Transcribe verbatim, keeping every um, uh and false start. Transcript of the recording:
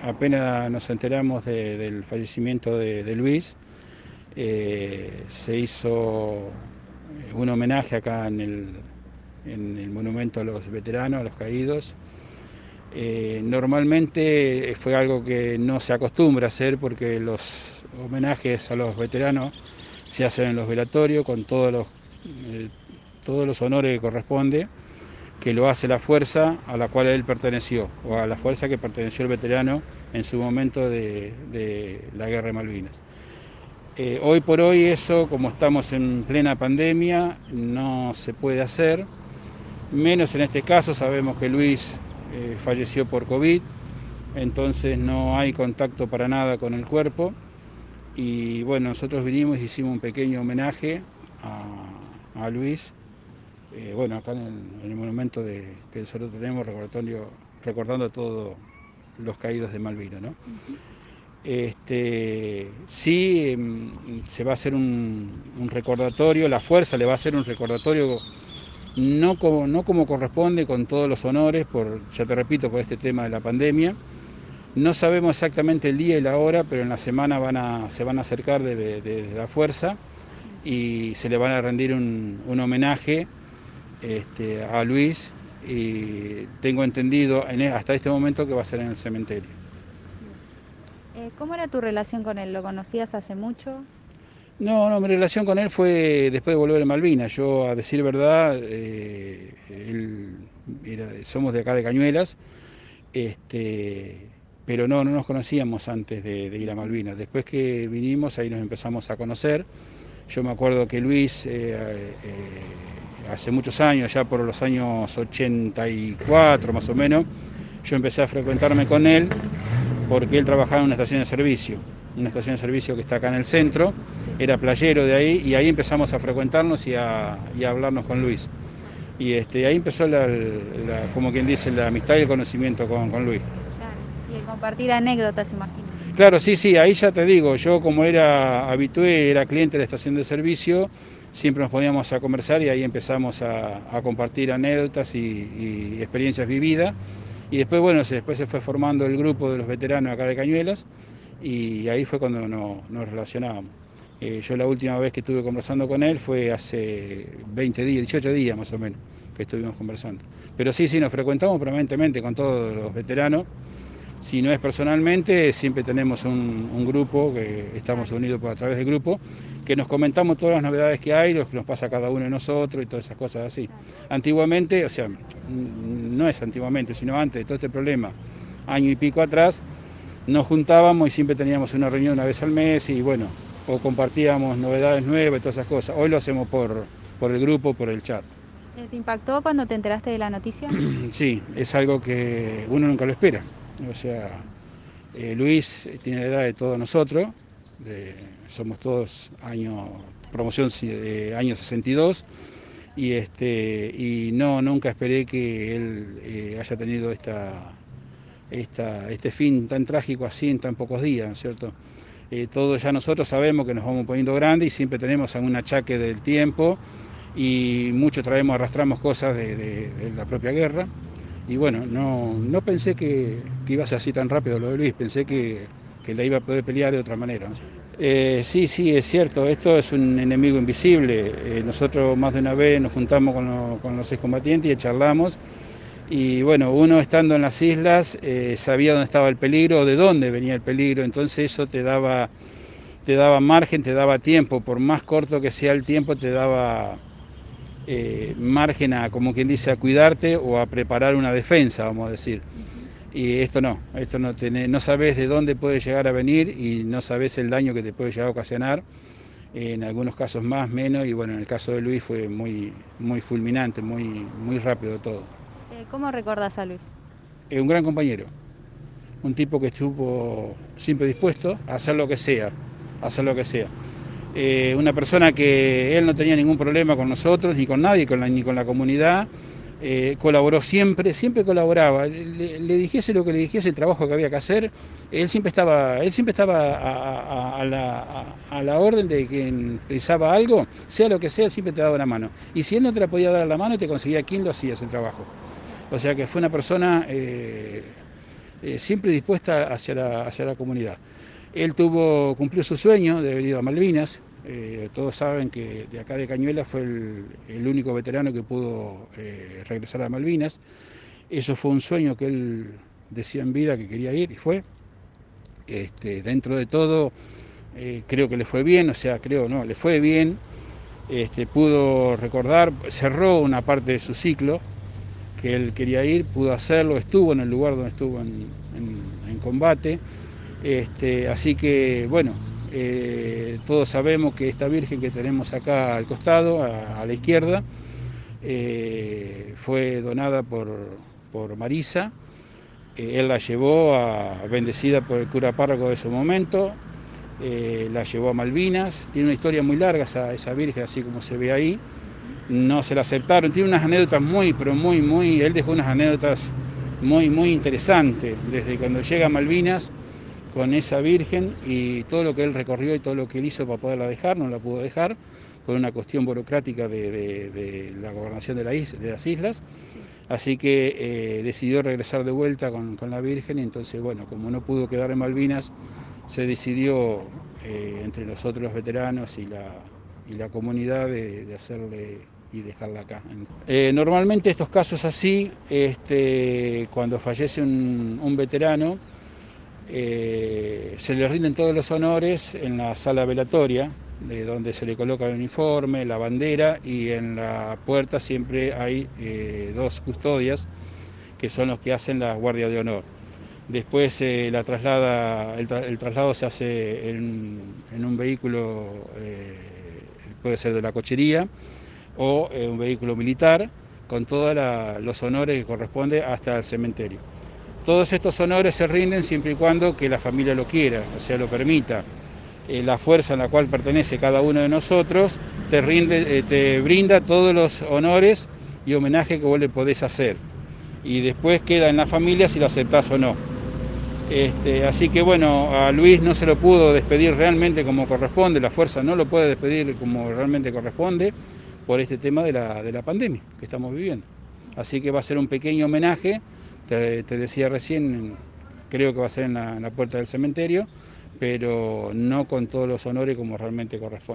apenas nos enteramos de, del fallecimiento de, de Luis, eh, se hizo un homenaje acá en el, en el monumento a los veteranos, a los caídos. Eh, normalmente fue algo que no se acostumbra a hacer porque los homenajes a los veteranos se hacen en los velatorios con todos los, eh, todos los honores que corresponde, que lo hace la fuerza a la cual él perteneció, o a la fuerza que perteneció el veterano en su momento de, de la Guerra de Malvinas. Eh, hoy por hoy eso, como estamos en plena pandemia, no se puede hacer, menos en este caso. Sabemos que Luis eh, falleció por COVID, entonces no hay contacto para nada con el cuerpo, y bueno, nosotros vinimos y hicimos un pequeño homenaje a, a Luis, eh, bueno, acá en el, en el monumento de, que nosotros tenemos, recordatorio, recordando a todos los caídos de Malvinas, ¿no? Uh-huh. Este, sí, eh, se va a hacer un, un recordatorio, la fuerza le va a hacer un recordatorio, no como, no como corresponde, con todos los honores, por, ya te repito, por este tema de la pandemia. No sabemos exactamente el día y la hora, pero en la semana van a, se van a acercar desde de, de la fuerza y se le van a rendir un, un homenaje este, a Luis, y tengo entendido en, hasta este momento que va a ser en el cementerio. Eh, ¿Cómo era tu relación con él? ¿Lo conocías hace mucho? No, no, mi relación con él fue después de volver a Malvinas. Yo, a decir verdad, eh, él era, somos de acá de Cañuelas, este, pero no, no nos conocíamos antes de, de ir a Malvinas. Después que vinimos, ahí nos empezamos a conocer. Yo me acuerdo que Luis, eh, eh, hace muchos años, ya por los años ochenta y cuatro más o menos, yo empecé a frecuentarme con él porque él trabajaba en una estación de servicio, una estación de servicio que está acá en el centro, era playero de ahí, y ahí empezamos a frecuentarnos y a, y a hablarnos con Luis. Y este, ahí empezó, la, la, como quien dice, la amistad y el conocimiento con, con Luis. Claro, y el compartir anécdotas, imagino. Claro, sí, sí, ahí ya te digo, yo como era habitué, era cliente de la estación de servicio, siempre nos poníamos a conversar y ahí empezamos a, a compartir anécdotas y, y experiencias vividas. Y después, bueno, se, después se fue formando el grupo de los veteranos acá de Cañuelas, y ahí fue cuando nos, nos relacionábamos. Eh, yo la última vez que estuve conversando con él fue hace veinte días, dieciocho días más o menos, que estuvimos conversando. Pero sí, sí, nos frecuentamos permanentemente con todos los veteranos. Si no es personalmente, siempre tenemos un, un grupo, que estamos unidos por, a través del grupo, que nos comentamos todas las novedades que hay, lo que nos pasa a cada uno de nosotros y todas esas cosas así. Antiguamente, o sea, no es antiguamente, sino antes de todo este problema, año y pico atrás, nos juntábamos y siempre teníamos una reunión una vez al mes y bueno, o compartíamos novedades nuevas y todas esas cosas. Hoy lo hacemos por, por el grupo, por el chat. ¿Te impactó cuando te enteraste de la noticia? Sí, es algo que uno nunca lo espera. O sea, eh, Luis tiene la edad de todos nosotros, de, somos todos año, promoción de año sesenta y dos, y, este, y no, nunca esperé que él eh, haya tenido esta, esta, este fin tan trágico así en tan pocos días, ¿no es cierto? Eh, todos ya nosotros sabemos que nos vamos poniendo grandes y siempre tenemos algún achaque del tiempo, y mucho traemos, arrastramos cosas de, de, de la propia guerra. Y bueno, no, no pensé que, que iba a ser así tan rápido lo de Luis, pensé que, que la iba a poder pelear de otra manera. Eh, sí, sí, es cierto, esto es un enemigo invisible. Eh, nosotros más de una vez nos juntamos con, lo, con los excombatientes y charlamos. Y bueno, uno estando en las islas eh, sabía dónde estaba el peligro, de dónde venía el peligro, entonces eso te daba, te daba margen, te daba tiempo, por más corto que sea el tiempo, te daba Eh, margen a, como quien dice, a cuidarte o a preparar una defensa, vamos a decir. Uh-huh. Y esto no, esto no tenés, no sabés de dónde puede llegar a venir y no sabés el daño que te puede llegar a ocasionar, eh, en algunos casos más, menos, y bueno, en el caso de Luis fue muy, muy fulminante, muy, muy rápido todo. Eh, ¿Cómo recordás a Luis? Es un gran compañero, un tipo que estuvo siempre dispuesto a hacer lo que sea, a hacer lo que sea. Eh, una persona que él no tenía ningún problema con nosotros, ni con nadie, con la, ni con la comunidad, eh, colaboró siempre, siempre colaboraba, le, le dijese lo que le dijese, el trabajo que había que hacer, él siempre estaba, él siempre estaba a, a, a, la, a, a la orden de quien precisaba algo, sea lo que sea, siempre te daba la mano. Y si él no te la podía dar la mano, te conseguía quién lo hacía ese trabajo. O sea que fue una persona... Eh, eh, siempre dispuesta hacia la, hacia la comunidad. Él tuvo, cumplió su sueño de haber ido a Malvinas. Eh, todos saben que de acá de Cañuelas fue el, el único veterano que pudo eh, regresar a Malvinas. Eso fue un sueño que él decía en vida que quería ir y fue. Este, dentro de todo, eh, creo que le fue bien, o sea, creo no, le fue bien. Este, pudo recordar, cerró una parte de su ciclo que él quería ir, pudo hacerlo, estuvo en el lugar donde estuvo en, en, en combate. Este, así que, bueno, eh, todos sabemos que esta Virgen que tenemos acá al costado, a, a la izquierda, eh, fue donada por, por Marisa. Eh, él la llevó, a, bendecida por el cura párroco de ese momento, eh, la llevó a Malvinas. Tiene una historia muy larga esa, esa Virgen, así como se ve ahí. No se la aceptaron, tiene unas anécdotas muy, pero muy, muy, él dejó unas anécdotas muy, muy interesantes, desde cuando llega a Malvinas, con esa Virgen y todo lo que él recorrió y todo lo que él hizo para poderla dejar, no la pudo dejar por una cuestión burocrática de, de, de la gobernación de, la isla, de las islas, así que eh, decidió regresar de vuelta con, con la Virgen y entonces, bueno, como no pudo quedar en Malvinas, se decidió eh, entre los otros veteranos y la, y la comunidad de, de hacerle y dejarla acá. Eh, normalmente estos casos así, este, cuando fallece un, un veterano, Eh, se le rinden todos los honores en la sala velatoria, de donde se le coloca el uniforme, la bandera, y en la puerta siempre hay eh, dos custodias que son los que hacen la guardia de honor. Después eh, la traslada, el, tra el traslado se hace en, en un vehículo, eh, puede ser de la cochería o eh, un vehículo militar, con todos los honores que corresponde hasta el cementerio. Todos estos honores se rinden siempre y cuando que la familia lo quiera, o sea, lo permita. Eh, la fuerza en la cual pertenece cada uno de nosotros te, rinde, eh, te brinda todos los honores y homenajes que vos le podés hacer. Y después queda en la familia si lo aceptás o no. Este, así que bueno, a Luis no se lo pudo despedir realmente como corresponde, la fuerza no lo puede despedir como realmente corresponde por este tema de la, de la pandemia que estamos viviendo. Así que va a ser un pequeño homenaje. Te, te decía recién, creo que va a ser en la, en la puerta del cementerio, pero no con todos los honores como realmente corresponde.